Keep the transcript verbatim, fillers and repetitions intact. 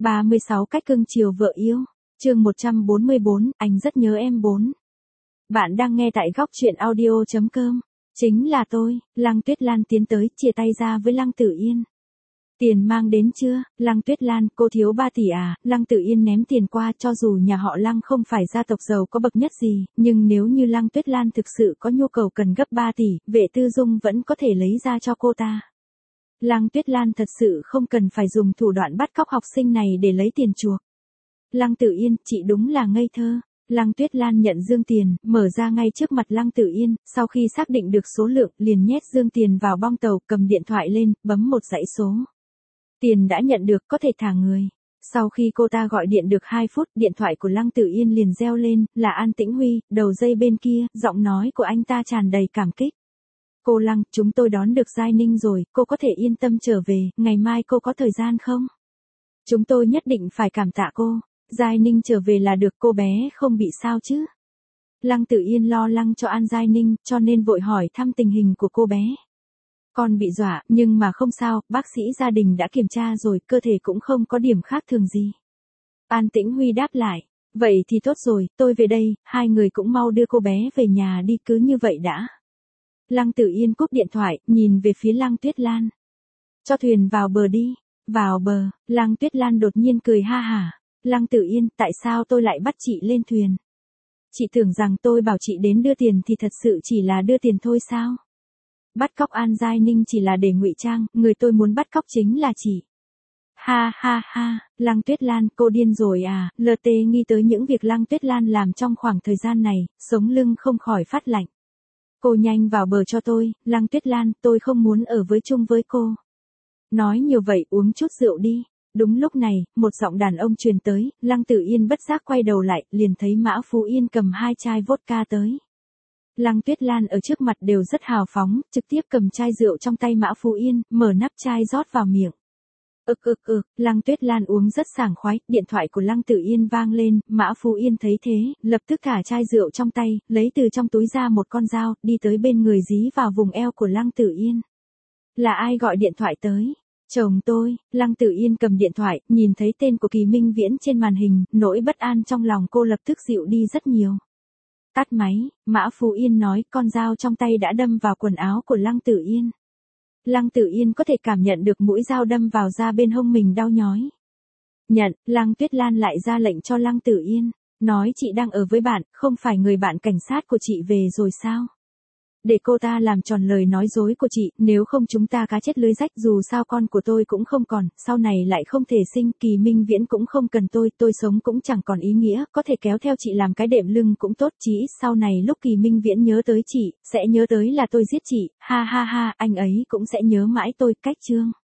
ba mươi sáu cách cưng chiều vợ yêu. Chương một trăm bốn mươi bốn, anh rất nhớ em bốn. Bạn đang nghe tại góc truyện audio chấm com. Chính là tôi, Lăng Tuyết Lan tiến tới, chia tay ra với Lăng Tử Yên. Tiền mang đến chưa, Lăng Tuyết Lan, cô thiếu ba tỷ à, Lăng Tử Yên ném tiền qua. Cho dù nhà họ Lăng không phải gia tộc giàu có bậc nhất gì, nhưng nếu như Lăng Tuyết Lan thực sự có nhu cầu cần gấp ba tỷ, Vệ Tư Dung vẫn có thể lấy ra cho cô ta. Lăng Tuyết Lan thật sự không cần phải dùng thủ đoạn bắt cóc học sinh này để lấy tiền chuộc. Lăng Tử Yên, chị đúng là ngây thơ. Lăng Tuyết Lan nhận dương tiền, mở ra ngay trước mặt Lăng Tử Yên, sau khi xác định được số lượng, liền nhét dương tiền vào bong tàu, cầm điện thoại lên, bấm một dãy số. Tiền đã nhận được, có thể thả người. Sau khi cô ta gọi điện được hai phút, điện thoại của Lăng Tử Yên liền reo lên, là An Tĩnh Huy, đầu dây bên kia, giọng nói của anh ta tràn đầy cảm kích. Cô Lăng, chúng tôi đón được Giai Ninh rồi, cô có thể yên tâm trở về, ngày mai cô có thời gian không? Chúng tôi nhất định phải cảm tạ cô. Giai Ninh trở về là được, cô bé không bị sao chứ? Lăng Tử Yên lo lắng cho An Giai Ninh, cho nên vội hỏi thăm tình hình của cô bé. Con bị dọa, nhưng mà không sao, bác sĩ gia đình đã kiểm tra rồi, cơ thể cũng không có điểm khác thường gì. An Tĩnh Huy đáp lại, vậy thì tốt rồi, tôi về đây, hai người cũng mau đưa cô bé về nhà đi, cứ như vậy đã. Lăng Tử Yên cúp điện thoại, nhìn về phía Lăng Tuyết Lan. Cho thuyền vào bờ đi. Vào bờ, Lăng Tuyết Lan đột nhiên cười ha hả. Lăng Tử Yên, tại sao tôi lại bắt chị lên thuyền? Chị tưởng rằng tôi bảo chị đến đưa tiền thì thật sự chỉ là đưa tiền thôi sao? Bắt cóc An Giai Ninh chỉ là để ngụy trang, người tôi muốn bắt cóc chính là chị. Ha ha ha, Lăng Tuyết Lan, cô điên rồi à? lờ tê nghĩ tới những việc Lăng Tuyết Lan làm trong khoảng thời gian này, sống lưng không khỏi phát lạnh. Cô nhanh vào bờ cho tôi, Lăng Tuyết Lan, tôi không muốn ở với chung với cô. Nói nhiều vậy, uống chút rượu đi. Đúng lúc này, một giọng đàn ông truyền tới, Lăng Tử Yên bất giác quay đầu lại, liền thấy Mã Phú Yên cầm hai chai vodka tới. Lăng Tuyết Lan ở trước mặt đều rất hào phóng, trực tiếp cầm chai rượu trong tay Mã Phú Yên, mở nắp chai rót vào miệng. Ực ực ực, Lăng Tuyết Lan uống rất sảng khoái, điện thoại của Lăng Tử Yên vang lên, Mã Phú Yên thấy thế, lập tức thả chai rượu trong tay, lấy từ trong túi ra một con dao, đi tới bên người dí vào vùng eo của Lăng Tử Yên. Là ai gọi điện thoại tới? Chồng tôi. Lăng Tử Yên cầm điện thoại, nhìn thấy tên của Kỳ Minh Viễn trên màn hình, nỗi bất an trong lòng cô lập tức dịu đi rất nhiều. Tắt máy, Mã Phú Yên nói, con dao trong tay đã đâm vào quần áo của Lăng Tử Yên. Lăng Tử Yên có thể cảm nhận được mũi dao đâm vào da bên hông mình đau nhói. Nhận, Lăng Tuyết Lan lại ra lệnh cho Lăng Tử Yên, nói chị đang ở với bạn, không phải người bạn cảnh sát của chị về rồi sao? Để cô ta làm tròn lời nói dối của chị, nếu không chúng ta cá chết lưới rách, dù sao con của tôi cũng không còn, sau này lại không thể sinh, Kỳ Minh Viễn cũng không cần tôi, tôi sống cũng chẳng còn ý nghĩa, có thể kéo theo chị làm cái đệm lưng cũng tốt, chí ít sau này lúc Kỳ Minh Viễn nhớ tới chị, sẽ nhớ tới là tôi giết chị, ha ha ha, anh ấy cũng sẽ nhớ mãi tôi, cách chương.